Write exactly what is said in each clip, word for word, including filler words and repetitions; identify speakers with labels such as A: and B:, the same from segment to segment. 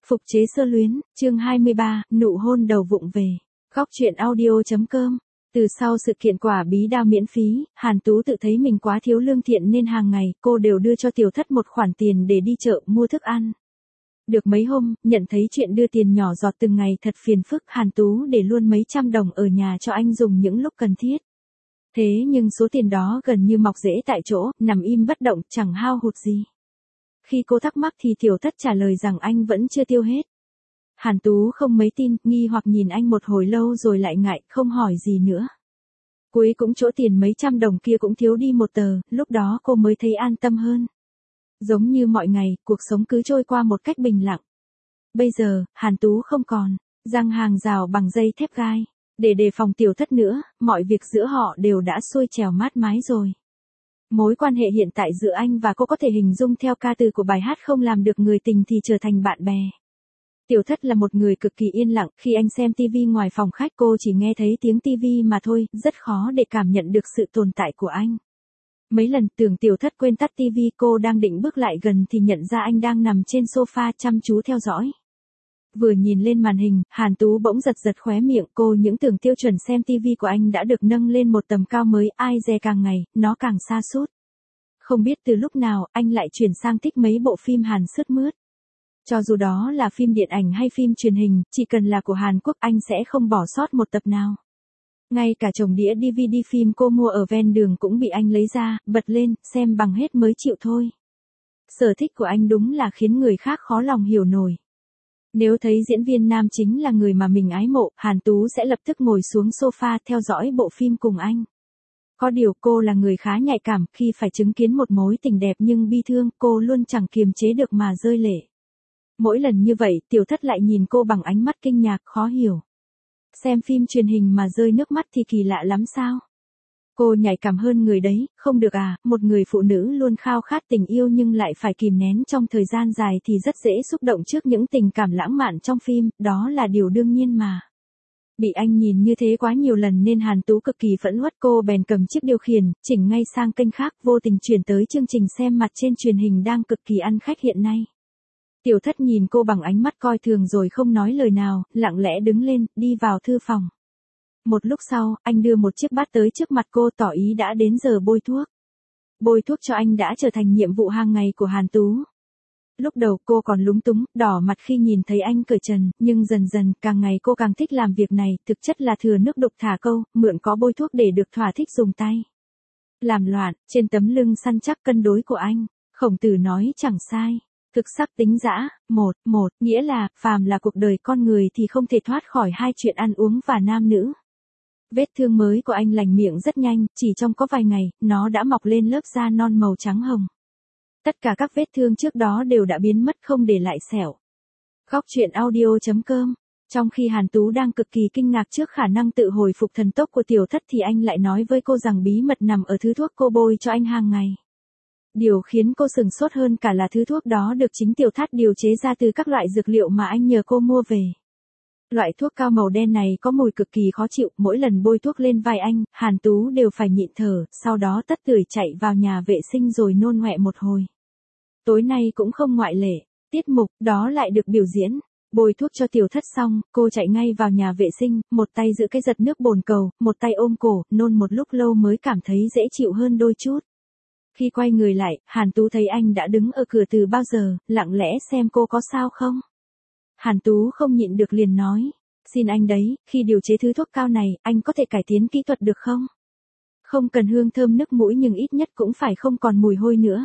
A: Phục chế sơ luyến, chương hai mươi ba, nụ hôn đầu vụng về. Góc truyện audio.com. Từ sau sự kiện quả bí đao miễn phí, Hàn Tú tự thấy mình quá thiếu lương thiện nên hàng ngày cô đều đưa cho Tiểu Thất một khoản tiền để đi chợ mua thức ăn. Được mấy hôm, nhận thấy chuyện đưa tiền nhỏ giọt từng ngày thật phiền phức, Hàn Tú để luôn mấy trăm đồng ở nhà cho anh dùng những lúc cần thiết. Thế nhưng số tiền đó gần như mọc rễ tại chỗ, nằm im bất động, chẳng hao hụt gì. Khi cô thắc mắc thì Tiểu Thất trả lời rằng anh vẫn chưa tiêu hết. Hàn Tú không mấy tin, nghi hoặc nhìn anh một hồi lâu rồi lại ngại, không hỏi gì nữa. Cuối cũng chỗ tiền mấy trăm đồng kia cũng thiếu đi một tờ, lúc đó cô mới thấy an tâm hơn. Giống như mọi ngày, cuộc sống cứ trôi qua một cách bình lặng. Bây giờ, Hàn Tú không còn giăng hàng rào bằng dây thép gai. Để đề phòng Tiểu Thất nữa, mọi việc giữa họ đều đã xuôi trèo mát mái rồi. Mối quan hệ hiện tại giữa anh và cô có thể hình dung theo ca từ của bài hát không làm được người tình thì trở thành bạn bè. Tiểu Thất là một người cực kỳ yên lặng, khi anh xem tivi ngoài phòng khách cô chỉ nghe thấy tiếng tivi mà thôi, rất khó để cảm nhận được sự tồn tại của anh. Mấy lần tưởng Tiểu Thất quên tắt tivi, cô đang định bước lại gần thì nhận ra anh đang nằm trên sofa chăm chú theo dõi. Vừa nhìn lên màn hình, Hàn Tú bỗng giật giật khóe miệng, cô những tưởng tiêu chuẩn xem tivi của anh đã được nâng lên một tầm cao mới, ai dè càng ngày, nó càng sa sút. Không biết từ lúc nào, anh lại chuyển sang thích mấy bộ phim Hàn sướt mướt. Cho dù đó là phim điện ảnh hay phim truyền hình, chỉ cần là của Hàn Quốc anh sẽ không bỏ sót một tập nào. Ngay cả chồng đĩa đê vê đê phim cô mua ở ven đường cũng bị anh lấy ra, bật lên, xem bằng hết mới chịu thôi. Sở thích của anh đúng là khiến người khác khó lòng hiểu nổi. Nếu thấy diễn viên nam chính là người mà mình ái mộ, Hàn Tú sẽ lập tức ngồi xuống sofa theo dõi bộ phim cùng anh. Có điều cô là người khá nhạy cảm, khi phải chứng kiến một mối tình đẹp nhưng bi thương, cô luôn chẳng kiềm chế được mà rơi lệ. Mỗi lần như vậy, Tiểu Thất lại nhìn cô bằng ánh mắt kinh ngạc, khó hiểu. Xem phim truyền hình mà rơi nước mắt thì kỳ lạ lắm sao? Cô nhạy cảm hơn người đấy, không được à, một người phụ nữ luôn khao khát tình yêu nhưng lại phải kìm nén trong thời gian dài thì rất dễ xúc động trước những tình cảm lãng mạn trong phim, đó là điều đương nhiên mà. Bị anh nhìn như thế quá nhiều lần nên Hàn Tú cực kỳ phẫn uất, cô bèn cầm chiếc điều khiển, chỉnh ngay sang kênh khác, vô tình chuyển tới chương trình xem mặt trên truyền hình đang cực kỳ ăn khách hiện nay. Tiểu Thất nhìn cô bằng ánh mắt coi thường rồi không nói lời nào, lặng lẽ đứng lên, đi vào thư phòng. Một lúc sau, anh đưa một chiếc bát tới trước mặt cô, tỏ ý đã đến giờ bôi thuốc. Bôi thuốc cho anh đã trở thành nhiệm vụ hàng ngày của Hàn Tú. Lúc đầu cô còn lúng túng, đỏ mặt khi nhìn thấy anh cởi trần, nhưng dần dần, càng ngày cô càng thích làm việc này, thực chất là thừa nước đục thả câu, mượn có bôi thuốc để được thỏa thích dùng tay. Làm loạn, trên tấm lưng săn chắc cân đối của anh, Khổng Tử nói chẳng sai. Thực sắc tính dã, một, một, nghĩa là, phàm là cuộc đời con người thì không thể thoát khỏi hai chuyện ăn uống và nam nữ. Vết thương mới của anh lành miệng rất nhanh, chỉ trong có vài ngày, nó đã mọc lên lớp da non màu trắng hồng. Tất cả các vết thương trước đó đều đã biến mất không để lại sẹo. Góc truyện audio.com. Trong khi Hàn Tú đang cực kỳ kinh ngạc trước khả năng tự hồi phục thần tốc của Tiểu Thất thì anh lại nói với cô rằng bí mật nằm ở thứ thuốc cô bôi cho anh hàng ngày. Điều khiến cô sừng sốt hơn cả là thứ thuốc đó được chính Tiểu Thất điều chế ra từ các loại dược liệu mà anh nhờ cô mua về. Loại thuốc cao màu đen này có mùi cực kỳ khó chịu, mỗi lần bôi thuốc lên vai anh, Hàn Tú đều phải nhịn thở, sau đó tất tưởi chạy vào nhà vệ sinh rồi nôn ọe một hồi. Tối nay cũng không ngoại lệ, tiết mục đó lại được biểu diễn. Bôi thuốc cho Tiểu Thất xong, cô chạy ngay vào nhà vệ sinh, một tay giữ cái giật nước bồn cầu, một tay ôm cổ, nôn một lúc lâu mới cảm thấy dễ chịu hơn đôi chút. Khi quay người lại, Hàn Tú thấy anh đã đứng ở cửa từ bao giờ, lặng lẽ xem cô có sao không. Hàn Tú không nhịn được liền nói, xin anh đấy, khi điều chế thứ thuốc cao này, anh có thể cải tiến kỹ thuật được không? Không cần hương thơm nức mũi nhưng ít nhất cũng phải không còn mùi hôi nữa.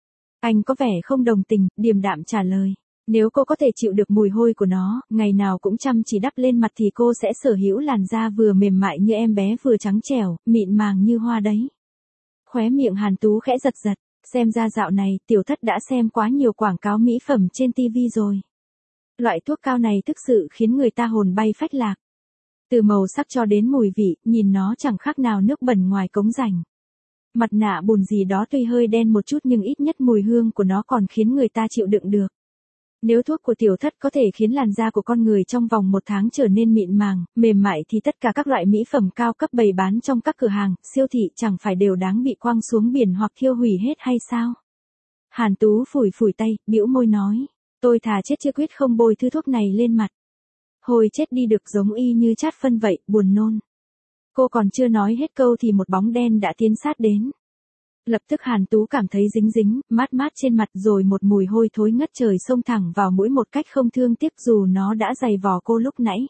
A: Anh có vẻ không đồng tình, điềm đạm trả lời, nếu cô có thể chịu được mùi hôi của nó, ngày nào cũng chăm chỉ đắp lên mặt thì cô sẽ sở hữu làn da vừa mềm mại như em bé vừa trắng trẻo, mịn màng như hoa đấy. Khóe miệng Hàn Tú khẽ giật giật, xem ra dạo này, Tiểu Thất đã xem quá nhiều quảng cáo mỹ phẩm trên tivi rồi. Loại thuốc cao này thực sự khiến người ta hồn bay phách lạc. Từ màu sắc cho đến mùi vị, nhìn nó chẳng khác nào nước bẩn ngoài cống rãnh. Mặt nạ bùn gì đó tuy hơi đen một chút nhưng ít nhất mùi hương của nó còn khiến người ta chịu đựng được. Nếu thuốc của Tiểu Thất có thể khiến làn da của con người trong vòng một tháng trở nên mịn màng, mềm mại thì tất cả các loại mỹ phẩm cao cấp bày bán trong các cửa hàng, siêu thị chẳng phải đều đáng bị quăng xuống biển hoặc thiêu hủy hết hay sao? Hàn Tú phủi phủi tay, bĩu môi nói. Tôi thà chết chứ quyết không bôi thứ thuốc này lên mặt. Hồi chết đi được giống y như chát phân vậy, buồn nôn. Cô còn chưa nói hết câu thì một bóng đen đã tiến sát đến. Lập tức Hàn Tú cảm thấy dính dính, mát mát trên mặt rồi một mùi hôi thối ngất trời xông thẳng vào mũi một cách không thương tiếc dù nó đã dày vò cô lúc nãy.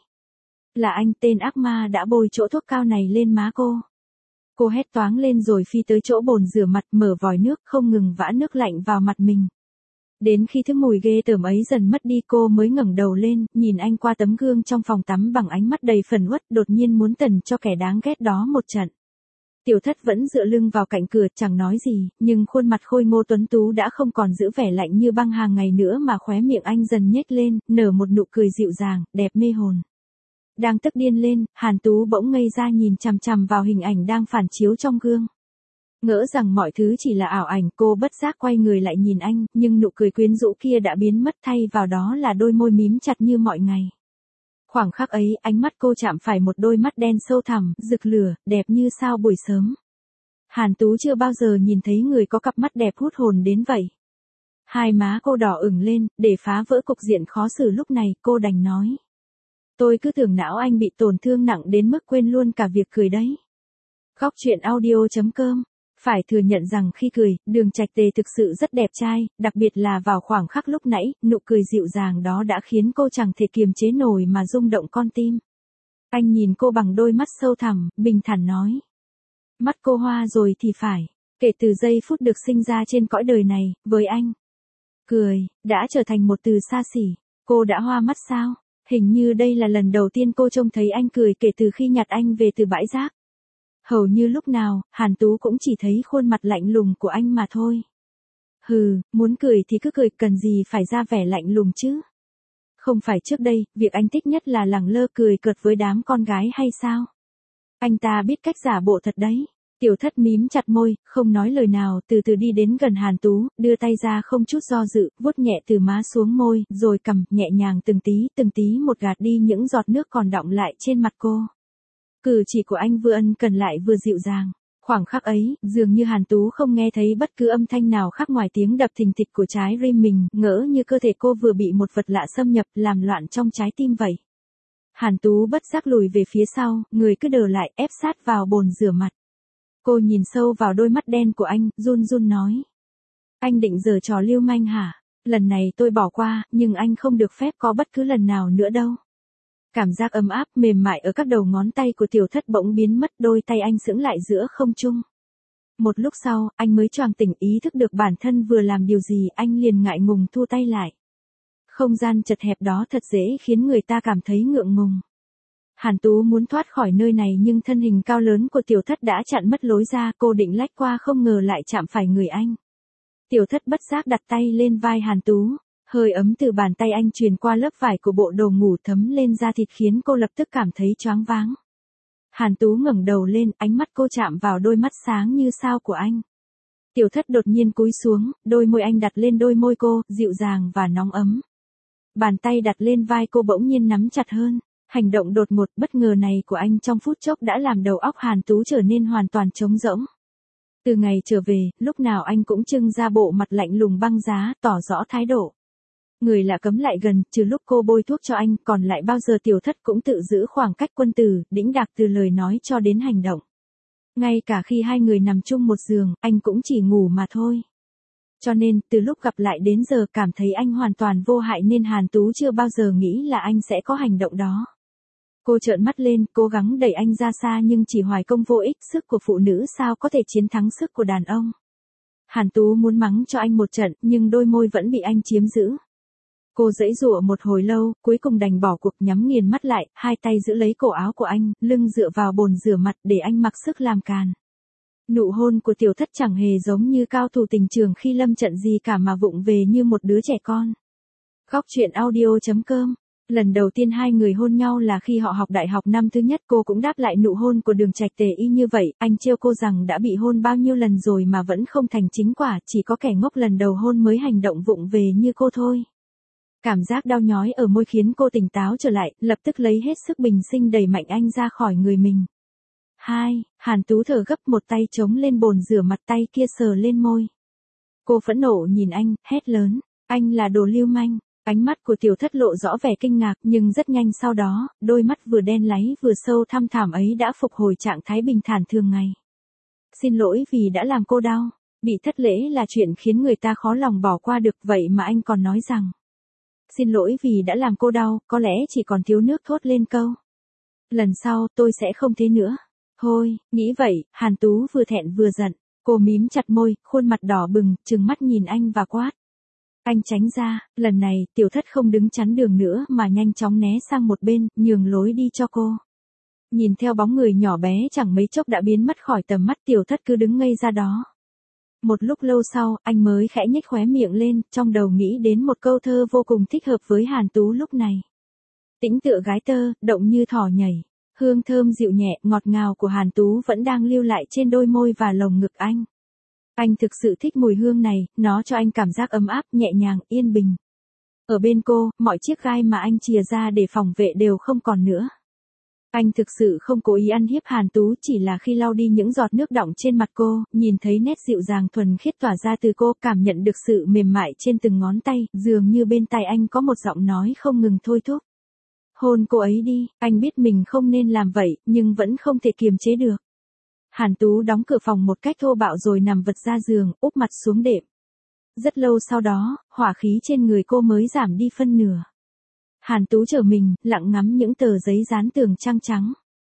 A: Là anh, tên ác ma đã bôi chỗ thuốc cao này lên má cô. Cô hét toáng lên rồi phi tới chỗ bồn rửa mặt, mở vòi nước không ngừng vã nước lạnh vào mặt mình. Đến khi thứ mùi ghê tởm ấy dần mất đi cô mới ngẩng đầu lên, nhìn anh qua tấm gương trong phòng tắm bằng ánh mắt đầy phẫn uất, đột nhiên muốn tần cho kẻ đáng ghét đó một trận. Tiểu Thất vẫn dựa lưng vào cạnh cửa chẳng nói gì, nhưng khuôn mặt khôi ngô tuấn tú đã không còn giữ vẻ lạnh như băng hàng ngày nữa mà khóe miệng anh dần nhếch lên, nở một nụ cười dịu dàng, đẹp mê hồn. Đang tức điên lên, Hàn Tú bỗng ngây ra nhìn chằm chằm vào hình ảnh đang phản chiếu trong gương. Ngỡ rằng mọi thứ chỉ là ảo ảnh, cô bất giác quay người lại nhìn anh, nhưng nụ cười quyến rũ kia đã biến mất, thay vào đó là đôi môi mím chặt như mọi ngày. Khoảng khắc ấy, ánh mắt cô chạm phải một đôi mắt đen sâu thẳm, rực lửa, đẹp như sao buổi sớm. Hàn Tú chưa bao giờ nhìn thấy người có cặp mắt đẹp hút hồn đến vậy. Hai má cô đỏ ửng lên, để phá vỡ cục diện khó xử lúc này, cô đành nói. Tôi cứ tưởng não anh bị tổn thương nặng đến mức quên luôn cả việc cười đấy. Góc truyện audio chấm com. Phải thừa nhận rằng khi cười, Đường Trạch Tề thực sự rất đẹp trai, đặc biệt là vào khoảng khắc lúc nãy, nụ cười dịu dàng đó đã khiến cô chẳng thể kiềm chế nổi mà rung động con tim. Anh nhìn cô bằng đôi mắt sâu thẳm, bình thản nói. Mắt cô hoa rồi thì phải, kể từ giây phút được sinh ra trên cõi đời này, với anh. Cười, đã trở thành một từ xa xỉ, cô đã hoa mắt sao? Hình như đây là lần đầu tiên cô trông thấy anh cười kể từ khi nhặt anh về từ bãi rác. Hầu như lúc nào, Hàn Tú cũng chỉ thấy khuôn mặt lạnh lùng của anh mà thôi. Hừ, muốn cười thì cứ cười, cần gì phải ra vẻ lạnh lùng chứ? Không phải trước đây, việc anh thích nhất là lẳng lơ cười cợt với đám con gái hay sao? Anh ta biết cách giả bộ thật đấy. Tiểu Thất mím chặt môi, không nói lời nào, từ từ đi đến gần Hàn Tú, đưa tay ra không chút do dự, vuốt nhẹ từ má xuống môi, rồi cầm, nhẹ nhàng từng tí, từng tí một gạt đi những giọt nước còn đọng lại trên mặt cô. Cử chỉ của anh vừa ân cần lại vừa dịu dàng. Khoảng khắc ấy, dường như Hàn Tú không nghe thấy bất cứ âm thanh nào khác ngoài tiếng đập thình thịch của trái rim mình, ngỡ như cơ thể cô vừa bị một vật lạ xâm nhập, làm loạn trong trái tim vậy. Hàn Tú bất giác lùi về phía sau, người cứ đờ lại, ép sát vào bồn rửa mặt. Cô nhìn sâu vào đôi mắt đen của anh, run run nói. Anh định giở trò lưu manh hả? Lần này tôi bỏ qua, nhưng anh không được phép có bất cứ lần nào nữa đâu. Cảm giác ấm áp, mềm mại ở các đầu ngón tay của Tiểu Thất bỗng biến mất, đôi tay anh sững lại giữa không trung. Một lúc sau, anh mới choàng tỉnh, ý thức được bản thân vừa làm điều gì, anh liền ngại ngùng thu tay lại. Không gian chật hẹp đó thật dễ khiến người ta cảm thấy ngượng ngùng. Hàn Tú muốn thoát khỏi nơi này nhưng thân hình cao lớn của Tiểu Thất đã chặn mất lối ra, cô định lách qua không ngờ lại chạm phải người anh. Tiểu Thất bất giác đặt tay lên vai Hàn Tú. Hơi ấm từ bàn tay anh truyền qua lớp vải của bộ đồ ngủ thấm lên da thịt khiến cô lập tức cảm thấy choáng váng. Hàn Tú ngẩng đầu lên, ánh mắt cô chạm vào đôi mắt sáng như sao của anh. Tiểu Thất đột nhiên cúi xuống, đôi môi anh đặt lên đôi môi cô, dịu dàng và nóng ấm. Bàn tay đặt lên vai cô bỗng nhiên nắm chặt hơn. Hành động đột ngột bất ngờ này của anh trong phút chốc đã làm đầu óc Hàn Tú trở nên hoàn toàn trống rỗng. Từ ngày trở về, lúc nào anh cũng trưng ra bộ mặt lạnh lùng băng giá, tỏ rõ thái độ. Người lạ cấm lại gần, trừ lúc cô bôi thuốc cho anh, còn lại bao giờ Tiểu Thất cũng tự giữ khoảng cách quân tử, đĩnh đạc từ lời nói cho đến hành động. Ngay cả khi hai người nằm chung một giường, anh cũng chỉ ngủ mà thôi. Cho nên, từ lúc gặp lại đến giờ cảm thấy anh hoàn toàn vô hại nên Hàn Tú chưa bao giờ nghĩ là anh sẽ có hành động đó. Cô trợn mắt lên, cố gắng đẩy anh ra xa nhưng chỉ hoài công vô ích, sức của phụ nữ sao có thể chiến thắng sức của đàn ông. Hàn Tú muốn mắng cho anh một trận, nhưng đôi môi vẫn bị anh chiếm giữ. Cô giãy giụa một hồi lâu, cuối cùng đành bỏ cuộc, nhắm nghiền mắt lại, hai tay giữ lấy cổ áo của anh, lưng dựa vào bồn rửa mặt để anh mặc sức làm càn. Nụ hôn của Tiểu Thất chẳng hề giống như cao thủ tình trường khi lâm trận gì cả mà vụng về như một đứa trẻ con. Góc truyện audio chấm com. Lần đầu tiên hai người hôn nhau là khi họ học đại học năm thứ nhất, cô cũng đáp lại nụ hôn của Đường Trạch Tề y như vậy, anh trêu cô rằng đã bị hôn bao nhiêu lần rồi mà vẫn không thành chính quả, chỉ có kẻ ngốc lần đầu hôn mới hành động vụng về như cô thôi. Cảm giác đau nhói ở môi khiến cô tỉnh táo trở lại, lập tức lấy hết sức bình sinh đẩy mạnh anh ra khỏi người mình. Hai, Hàn Tú thở gấp, một tay chống lên bồn rửa mặt, tay kia sờ lên môi. Cô phẫn nộ nhìn anh, hét lớn, anh là đồ lưu manh. Ánh mắt của tiểu thất lộ rõ vẻ kinh ngạc, nhưng rất nhanh sau đó, đôi mắt vừa đen láy vừa sâu thăm thẳm ấy đã phục hồi trạng thái bình thản thường ngày. Xin lỗi vì đã làm cô đau. Bị thất lễ là chuyện khiến người ta khó lòng bỏ qua được, vậy mà anh còn nói rằng xin lỗi vì đã làm cô đau, có lẽ chỉ còn thiếu nước thốt lên câu. Lần sau tôi sẽ không thế nữa. Thôi, nghĩ vậy, Hàn Tú vừa thẹn vừa giận. Cô mím chặt môi, khuôn mặt đỏ bừng, trừng mắt nhìn anh và quát. Anh tránh ra, lần này, tiểu thất không đứng chắn đường nữa mà nhanh chóng né sang một bên, nhường lối đi cho cô. Nhìn theo bóng người nhỏ bé chẳng mấy chốc đã biến mất khỏi tầm mắt, tiểu thất cứ đứng ngây ra đó. Một lúc lâu sau, anh mới khẽ nhếch khóe miệng lên, trong đầu nghĩ đến một câu thơ vô cùng thích hợp với Hàn Tú lúc này. Tĩnh tựa gái tơ, động như thỏ nhảy. Hương thơm dịu nhẹ, ngọt ngào của Hàn Tú vẫn đang lưu lại trên đôi môi và lồng ngực anh. Anh thực sự thích mùi hương này, nó cho anh cảm giác ấm áp, nhẹ nhàng, yên bình. Ở bên cô, mọi chiếc gai mà anh chìa ra để phòng vệ đều không còn nữa. Anh thực sự không cố ý ăn hiếp Hàn Tú, chỉ là khi lau đi những giọt nước đọng trên mặt cô, nhìn thấy nét dịu dàng thuần khiết tỏa ra từ cô, cảm nhận được sự mềm mại trên từng ngón tay, dường như bên tai anh có một giọng nói không ngừng thôi thúc. Hôn cô ấy đi, anh biết mình không nên làm vậy, nhưng vẫn không thể kiềm chế được. Hàn Tú đóng cửa phòng một cách thô bạo rồi nằm vật ra giường, úp mặt xuống đệm. Rất lâu sau đó, hỏa khí trên người cô mới giảm đi phân nửa. Hàn Tú trở mình, lặng ngắm những tờ giấy dán tường trắng trắng.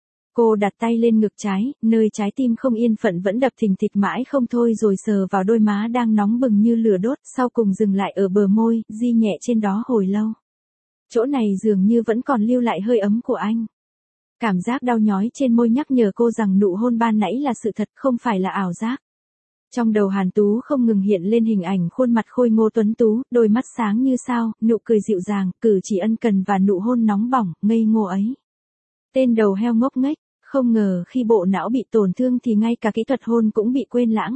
A: Cô đặt tay lên ngực trái, nơi trái tim không yên phận vẫn đập thình thịch mãi không thôi, rồi sờ vào đôi má đang nóng bừng như lửa đốt, sau cùng dừng lại ở bờ môi, di nhẹ trên đó hồi lâu. Chỗ này dường như vẫn còn lưu lại hơi ấm của anh. Cảm giác đau nhói trên môi nhắc nhở cô rằng nụ hôn ban nãy là sự thật, không phải là ảo giác. Trong đầu Hàn Tú không ngừng hiện lên hình ảnh khuôn mặt khôi ngô tuấn tú, đôi mắt sáng như sao, nụ cười dịu dàng, cử chỉ ân cần và nụ hôn nóng bỏng, ngây ngô ấy. Tên đầu heo ngốc nghếch, không ngờ khi bộ não bị tổn thương thì ngay cả kỹ thuật hôn cũng bị quên lãng.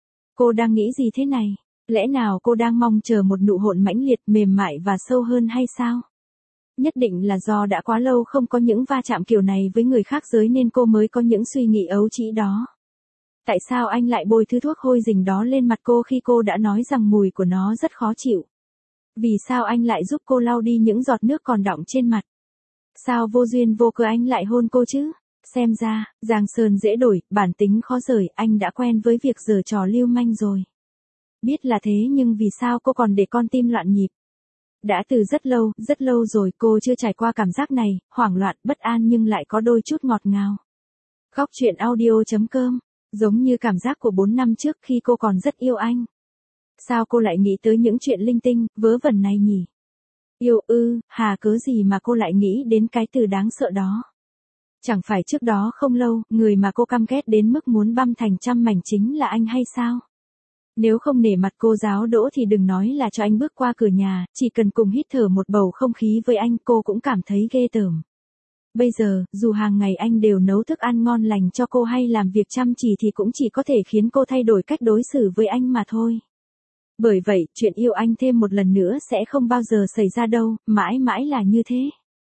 A: Cô đang nghĩ gì thế này? Lẽ nào cô đang mong chờ một nụ hôn mãnh liệt, mềm mại và sâu hơn hay sao? Nhất định là do đã quá lâu không có những va chạm kiểu này với người khác giới nên cô mới có những suy nghĩ ấu trĩ đó. Tại sao anh lại bôi thứ thuốc hôi rình đó lên mặt cô khi cô đã nói rằng mùi của nó rất khó chịu? Vì sao anh lại giúp cô lau đi những giọt nước còn đọng trên mặt? Sao vô duyên vô cớ anh lại hôn cô chứ? Xem ra, giang sơn dễ đổi, bản tính khó rời, anh đã quen với việc giở trò lưu manh rồi. Biết là thế nhưng vì sao cô còn để con tim loạn nhịp? Đã từ rất lâu, rất lâu rồi cô chưa trải qua cảm giác này, hoảng loạn, bất an nhưng lại có đôi chút ngọt ngào. Góc truyện audio.com, giống như cảm giác của bốn năm trước khi cô còn rất yêu anh. Sao cô lại nghĩ tới những chuyện linh tinh, vớ vẩn này nhỉ? Yêu ư, hà cớ gì mà cô lại nghĩ đến cái từ đáng sợ đó? Chẳng phải trước đó không lâu, người mà cô căm ghét đến mức muốn băm thành trăm mảnh chính là anh hay sao? Nếu không nể mặt cô giáo đỗ thì đừng nói là cho anh bước qua cửa nhà, chỉ cần cùng hít thở một bầu không khí với anh cô cũng cảm thấy ghê tởm. Bây giờ, dù hàng ngày anh đều nấu thức ăn ngon lành cho cô hay làm việc chăm chỉ thì cũng chỉ có thể khiến cô thay đổi cách đối xử với anh mà thôi. Bởi vậy, chuyện yêu anh thêm một lần nữa sẽ không bao giờ xảy ra đâu, mãi mãi là như thế.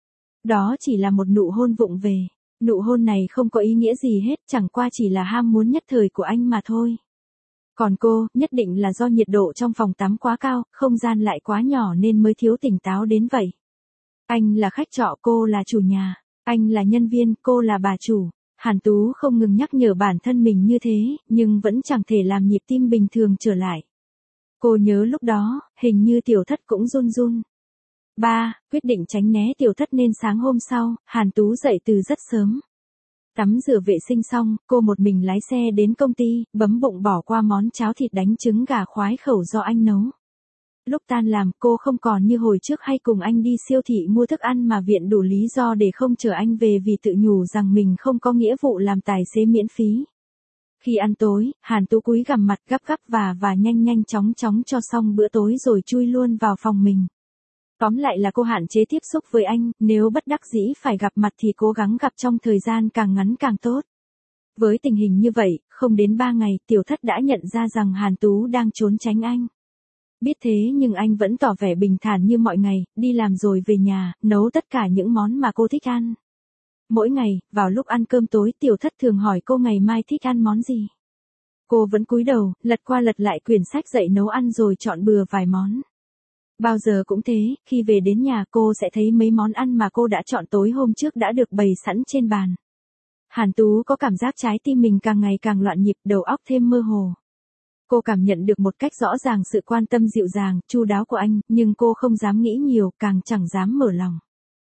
A: Đó chỉ là một nụ hôn vụng về. Nụ hôn này không có ý nghĩa gì hết, chẳng qua chỉ là ham muốn nhất thời của anh mà thôi. Còn cô, nhất định là do nhiệt độ trong phòng tắm quá cao, không gian lại quá nhỏ nên mới thiếu tỉnh táo đến vậy. Anh là khách trọ, cô là chủ nhà. Anh là nhân viên, cô là bà chủ. Hàn Tú không ngừng nhắc nhở bản thân mình như thế, nhưng vẫn chẳng thể làm nhịp tim bình thường trở lại. Cô nhớ lúc đó, hình như tiểu thất cũng run run. ba. Quyết định tránh né tiểu thất nên sáng hôm sau, Hàn Tú dậy từ rất sớm. Tắm rửa vệ sinh xong, cô một mình lái xe đến công ty, bấm bụng bỏ qua món cháo thịt đánh trứng gà khoái khẩu do anh nấu. Lúc tan làm, cô không còn như hồi trước hay cùng anh đi siêu thị mua thức ăn mà viện đủ lý do để không chở anh về vì tự nhủ rằng mình không có nghĩa vụ làm tài xế miễn phí. Khi ăn tối, Hàn Tú cúi gằm mặt gấp gáp và và nhanh nhanh chóng chóng cho xong bữa tối rồi chui luôn vào phòng mình. Tóm lại là cô hạn chế tiếp xúc với anh, nếu bất đắc dĩ phải gặp mặt thì cố gắng gặp trong thời gian càng ngắn càng tốt. Với tình hình như vậy, không đến ba ngày, tiểu thất đã nhận ra rằng Hàn Tú đang trốn tránh anh. Biết thế nhưng anh vẫn tỏ vẻ bình thản như mọi ngày, đi làm rồi về nhà, nấu tất cả những món mà cô thích ăn. Mỗi ngày, vào lúc ăn cơm tối tiểu thất thường hỏi cô ngày mai thích ăn món gì. Cô vẫn cúi đầu, lật qua lật lại quyển sách dạy nấu ăn rồi chọn bừa vài món. Bao giờ cũng thế, khi về đến nhà cô sẽ thấy mấy món ăn mà cô đã chọn tối hôm trước đã được bày sẵn trên bàn. Hàn Tú có cảm giác trái tim mình càng ngày càng loạn nhịp, đầu óc thêm mơ hồ. Cô cảm nhận được một cách rõ ràng sự quan tâm dịu dàng, chu đáo của anh, nhưng cô không dám nghĩ nhiều, càng chẳng dám mở lòng.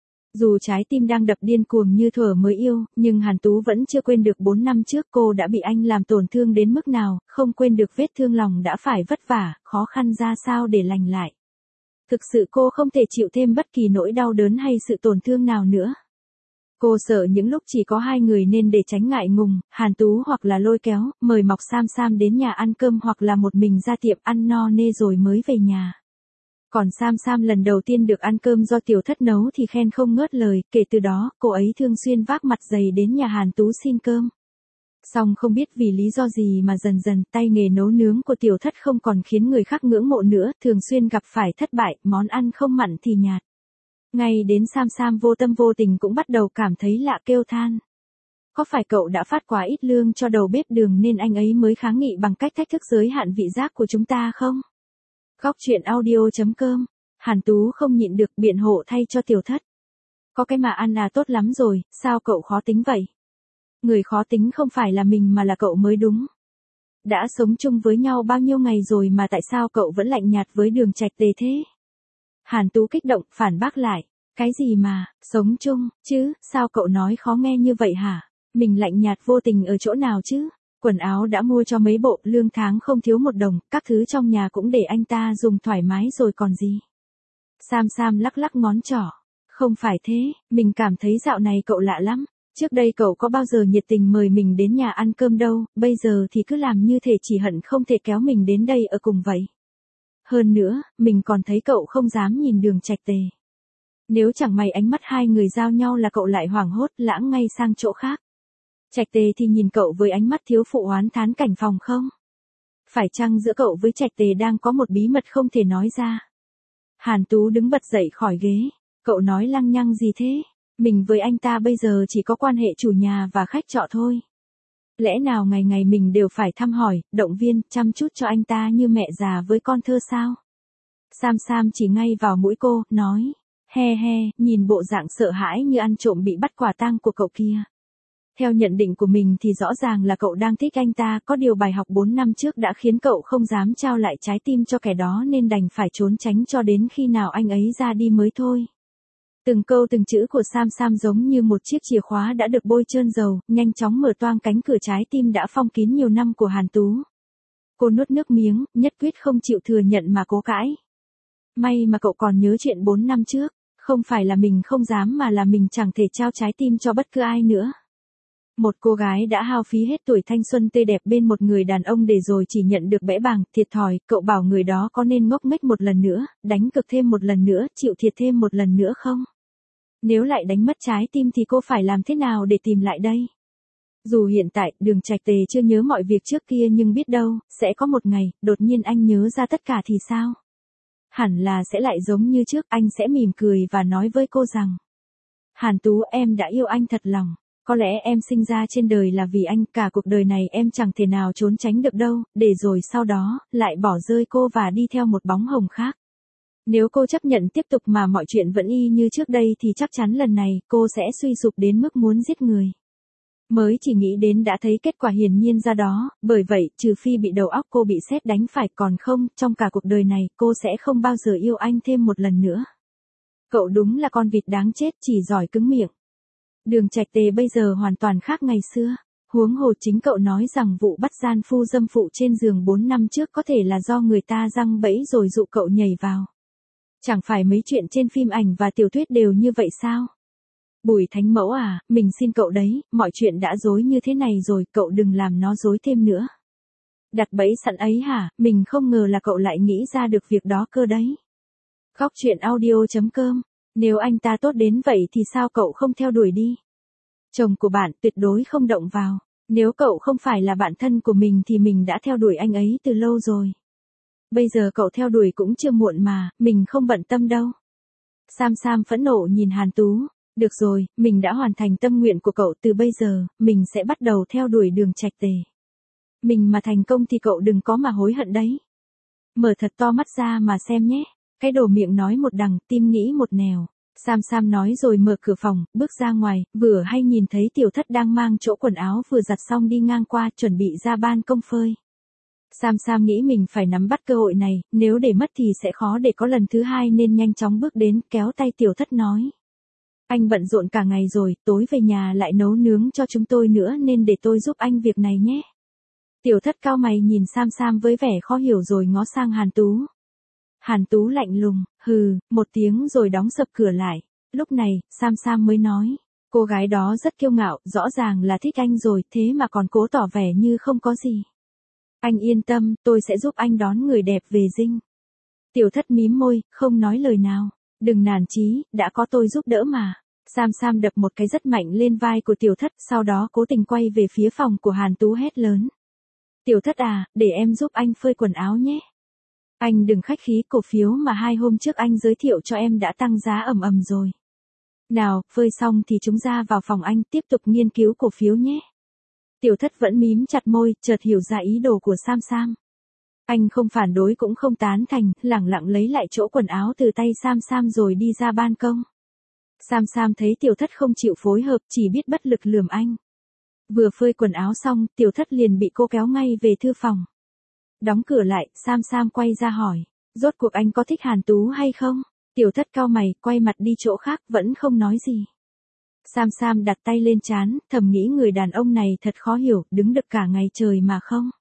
A: Dù trái tim đang đập điên cuồng như thuở mới yêu, nhưng Hàn Tú vẫn chưa quên được bốn năm trước cô đã bị anh làm tổn thương đến mức nào, không quên được vết thương lòng đã phải vất vả, khó khăn ra sao để lành lại. Thực sự cô không thể chịu thêm bất kỳ nỗi đau đớn hay sự tổn thương nào nữa. Cô sợ những lúc chỉ có hai người nên để tránh ngại ngùng, Hàn Tú hoặc là lôi kéo, mời Mộc Sam Sam đến nhà ăn cơm hoặc là một mình ra tiệm ăn no nê rồi mới về nhà. Còn Sam Sam lần đầu tiên được ăn cơm do Tiểu Thất nấu thì khen không ngớt lời, kể từ đó, cô ấy thường xuyên vác mặt dày đến nhà Hàn Tú xin cơm. Song không biết vì lý do gì mà dần dần tay nghề nấu nướng của Tiểu Thất không còn khiến người khác ngưỡng mộ nữa, thường xuyên gặp phải thất bại, món ăn không mặn thì nhạt. Ngay đến Sam Sam vô tâm vô tình cũng bắt đầu cảm thấy lạ, kêu than. Có phải cậu đã phát quá ít lương cho đầu bếp đường nên anh ấy mới kháng nghị bằng cách thách thức giới hạn vị giác của chúng ta không? Góc truyện audio chấm com, Hàn Tú không nhịn được biện hộ thay cho Tiểu Thất. Có cái mà ăn là tốt lắm rồi, sao cậu khó tính vậy? Người khó tính không phải là mình mà là cậu mới đúng. Đã sống chung với nhau bao nhiêu ngày rồi mà tại sao cậu vẫn lạnh nhạt với Đường Trạch Tề thế? Hàn Tú kích động, phản bác lại. Cái gì mà, sống chung, chứ, sao cậu nói khó nghe như vậy hả? Mình lạnh nhạt vô tình ở chỗ nào chứ? Quần áo đã mua cho mấy bộ, lương tháng không thiếu một đồng, các thứ trong nhà cũng để anh ta dùng thoải mái rồi còn gì. Sam Sam lắc lắc ngón trỏ. Không phải thế, mình cảm thấy dạo này cậu lạ lắm. Trước đây cậu có bao giờ nhiệt tình mời mình đến nhà ăn cơm đâu, bây giờ thì cứ làm như thể chỉ hận không thể kéo mình đến đây ở cùng vậy. Hơn nữa, mình còn thấy cậu không dám nhìn Đường Trạch Tề. Nếu chẳng may ánh mắt hai người giao nhau là cậu lại hoảng hốt lãng ngay sang chỗ khác. Trạch Tề thì nhìn cậu với ánh mắt thiếu phụ oán thán cảnh phòng không? Phải chăng giữa cậu với Trạch Tề đang có một bí mật không thể nói ra? Hàn Tú đứng bật dậy khỏi ghế. Cậu nói lăng nhăng gì thế? Mình với anh ta bây giờ chỉ có quan hệ chủ nhà và khách trọ thôi. Lẽ nào ngày ngày mình đều phải thăm hỏi, động viên, chăm chút cho anh ta như mẹ già với con thơ sao? Sam Sam chỉ ngay vào mũi cô, nói. He he, nhìn bộ dạng sợ hãi như ăn trộm bị bắt quả tang của cậu kia. Theo nhận định của mình thì rõ ràng là cậu đang thích anh ta, có điều bài học bốn năm trước đã khiến cậu không dám trao lại trái tim cho kẻ đó nên đành phải trốn tránh cho đến khi nào anh ấy ra đi mới thôi. Từng câu từng chữ của Sam Sam giống như một chiếc chìa khóa đã được bôi trơn dầu, nhanh chóng mở toang cánh cửa trái tim đã phong kín nhiều năm của Hàn Tú. Cô nuốt nước miếng, nhất quyết không chịu thừa nhận mà cố cãi. May mà cậu còn nhớ chuyện bốn năm trước, không phải là mình không dám mà là mình chẳng thể trao trái tim cho bất cứ ai nữa. Một cô gái đã hao phí hết tuổi thanh xuân tươi đẹp bên một người đàn ông để rồi chỉ nhận được bẽ bàng, thiệt thòi, cậu bảo người đó có nên ngốc nghếch một lần nữa, đánh cực thêm một lần nữa, chịu thiệt thêm một lần nữa không? Nếu lại đánh mất trái tim thì cô phải làm thế nào để tìm lại đây? Dù hiện tại, Đường Trạch Tề chưa nhớ mọi việc trước kia nhưng biết đâu, sẽ có một ngày, đột nhiên anh nhớ ra tất cả thì sao? Hẳn là sẽ lại giống như trước, anh sẽ mỉm cười và nói với cô rằng. Hàn Tú, em đã yêu anh thật lòng. Có lẽ em sinh ra trên đời là vì anh, cả cuộc đời này em chẳng thể nào trốn tránh được đâu, để rồi sau đó, lại bỏ rơi cô và đi theo một bóng hồng khác. Nếu cô chấp nhận tiếp tục mà mọi chuyện vẫn y như trước đây thì chắc chắn lần này, cô sẽ suy sụp đến mức muốn giết người. Mới chỉ nghĩ đến đã thấy kết quả hiển nhiên ra đó, bởi vậy, trừ phi bị đầu óc cô bị sét đánh phải, còn không, trong cả cuộc đời này, cô sẽ không bao giờ yêu anh thêm một lần nữa. Cậu đúng là con vịt đáng chết, chỉ giỏi cứng miệng. Đường Trạch Tề bây giờ hoàn toàn khác ngày xưa. Huống hồ chính cậu nói rằng vụ bắt gian phu dâm phụ trên giường bốn năm trước có thể là do người ta giăng bẫy rồi dụ cậu nhảy vào. Chẳng phải mấy chuyện trên phim ảnh và tiểu thuyết đều như vậy sao? Bùi Thánh Mẫu à, mình xin cậu đấy, mọi chuyện đã rối như thế này rồi, cậu đừng làm nó rối thêm nữa. Đặt bẫy sẵn ấy hả, mình không ngờ là cậu lại nghĩ ra được việc đó cơ đấy. Góc truyện audio chấm com, nếu anh ta tốt đến vậy thì sao cậu không theo đuổi đi? Chồng của bạn tuyệt đối không động vào, nếu cậu không phải là bạn thân của mình thì mình đã theo đuổi anh ấy từ lâu rồi. Bây giờ cậu theo đuổi cũng chưa muộn mà, mình không bận tâm đâu. Sam Sam phẫn nộ nhìn Hàn Tú. Được rồi, mình đã hoàn thành tâm nguyện của cậu, từ bây giờ, mình sẽ bắt đầu theo đuổi Đường Trạch Tề. Mình mà thành công thì cậu đừng có mà hối hận đấy. Mở thật to mắt ra mà xem nhé. Cái đồ miệng nói một đằng, tim nghĩ một nẻo. Sam Sam nói rồi mở cửa phòng, bước ra ngoài, vừa hay nhìn thấy Tiểu Thất đang mang chỗ quần áo vừa giặt xong đi ngang qua, chuẩn bị ra ban công phơi. Sam Sam nghĩ mình phải nắm bắt cơ hội này, nếu để mất thì sẽ khó để có lần thứ hai nên nhanh chóng bước đến, kéo tay Tiểu Thất nói. Anh bận rộn cả ngày rồi, tối về nhà lại nấu nướng cho chúng tôi nữa nên để tôi giúp anh việc này nhé. Tiểu Thất cau mày nhìn Sam Sam với vẻ khó hiểu rồi ngó sang Hàn Tú. Hàn Tú lạnh lùng, hừ, một tiếng rồi đóng sập cửa lại. Lúc này, Sam Sam mới nói, cô gái đó rất kiêu ngạo, rõ ràng là thích anh rồi, thế mà còn cố tỏ vẻ như không có gì. Anh yên tâm, tôi sẽ giúp anh đón người đẹp về dinh. Tiểu Thất mím môi, không nói lời nào. Đừng nản chí, đã có tôi giúp đỡ mà. Sam Sam đập một cái rất mạnh lên vai của Tiểu Thất, sau đó cố tình quay về phía phòng của Hàn Tú hét lớn. Tiểu Thất à, để em giúp anh phơi quần áo nhé. Anh đừng khách khí, cổ phiếu mà hai hôm trước anh giới thiệu cho em đã tăng giá ầm ầm rồi. Nào, phơi xong thì chúng ra vào phòng anh tiếp tục nghiên cứu cổ phiếu nhé. Tiểu Thất vẫn mím chặt môi, chợt hiểu ra ý đồ của Sam Sam. Anh không phản đối cũng không tán thành, lẳng lặng lấy lại chỗ quần áo từ tay Sam Sam rồi đi ra ban công. Sam Sam thấy Tiểu Thất không chịu phối hợp, chỉ biết bất lực lườm anh. Vừa phơi quần áo xong, Tiểu Thất liền bị cô kéo ngay về thư phòng. Đóng cửa lại, Sam Sam quay ra hỏi, rốt cuộc anh có thích Hàn Tú hay không? Tiểu Thất cau mày, quay mặt đi chỗ khác, vẫn không nói gì. Sam Sam đặt tay lên trán, thầm nghĩ người đàn ông này thật khó hiểu, đứng được cả ngày trời mà không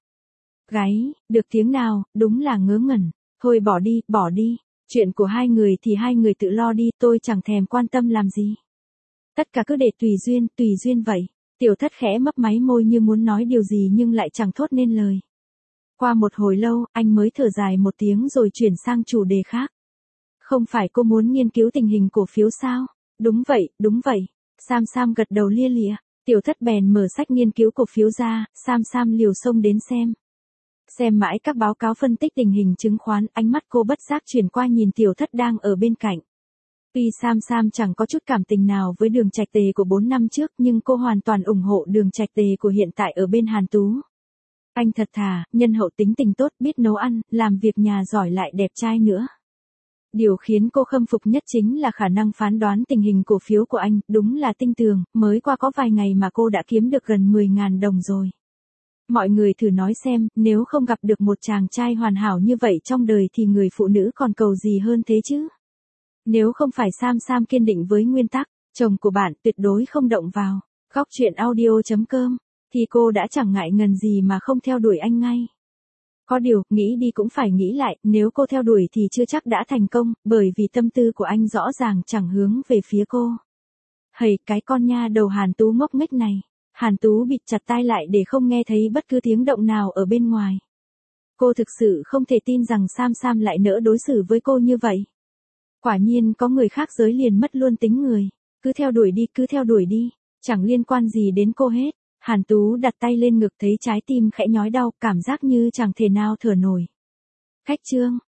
A: gáy, được tiếng nào, đúng là ngớ ngẩn. Thôi bỏ đi, bỏ đi, chuyện của hai người thì hai người tự lo đi, tôi chẳng thèm quan tâm làm gì. Tất cả cứ để tùy duyên, tùy duyên vậy. Tiểu Thất khẽ mấp máy môi như muốn nói điều gì nhưng lại chẳng thốt nên lời. Qua một hồi lâu, anh mới thở dài một tiếng rồi chuyển sang chủ đề khác. Không phải cô muốn nghiên cứu tình hình cổ phiếu sao? Đúng vậy, đúng vậy. Sam Sam gật đầu lia lịa. Tiểu Thất bèn mở sách nghiên cứu cổ phiếu ra, Sam Sam liều xông đến xem. Xem mãi các báo cáo phân tích tình hình chứng khoán, ánh mắt cô bất giác chuyển qua nhìn Tiểu Thất đang ở bên cạnh. Tuy Sam Sam chẳng có chút cảm tình nào với Đường Trạch Tề của bốn năm trước nhưng cô hoàn toàn ủng hộ Đường Trạch Tề của hiện tại ở bên Hàn Tú. Anh thật thà, nhân hậu, tính tình tốt, biết nấu ăn, làm việc nhà giỏi lại đẹp trai nữa. Điều khiến cô khâm phục nhất chính là khả năng phán đoán tình hình cổ phiếu của anh, đúng là tinh tường, mới qua có vài ngày mà cô đã kiếm được gần mười nghìn đồng rồi. Mọi người thử nói xem, nếu không gặp được một chàng trai hoàn hảo như vậy trong đời thì người phụ nữ còn cầu gì hơn thế chứ? Nếu không phải Sam Sam kiên định với nguyên tắc, chồng của bạn tuyệt đối không động vào, góc truyện audio chấm com, thì cô đã chẳng ngại ngần gì mà không theo đuổi anh ngay. Có điều, nghĩ đi cũng phải nghĩ lại, nếu cô theo đuổi thì chưa chắc đã thành công, bởi vì tâm tư của anh rõ ràng chẳng hướng về phía cô. Hầy, cái con nha đầu Hàn Tú ngốc nghếch này. Hàn Tú bịt chặt tai lại để không nghe thấy bất cứ tiếng động nào ở bên ngoài. Cô thực sự không thể tin rằng Sam Sam lại nỡ đối xử với cô như vậy. Quả nhiên có người khác giới liền mất luôn tính người. Cứ theo đuổi đi, cứ theo đuổi đi. Chẳng liên quan gì đến cô hết. Hàn Tú đặt tay lên ngực thấy trái tim khẽ nhói đau, cảm giác như chẳng thể nào thở nổi. Cách chương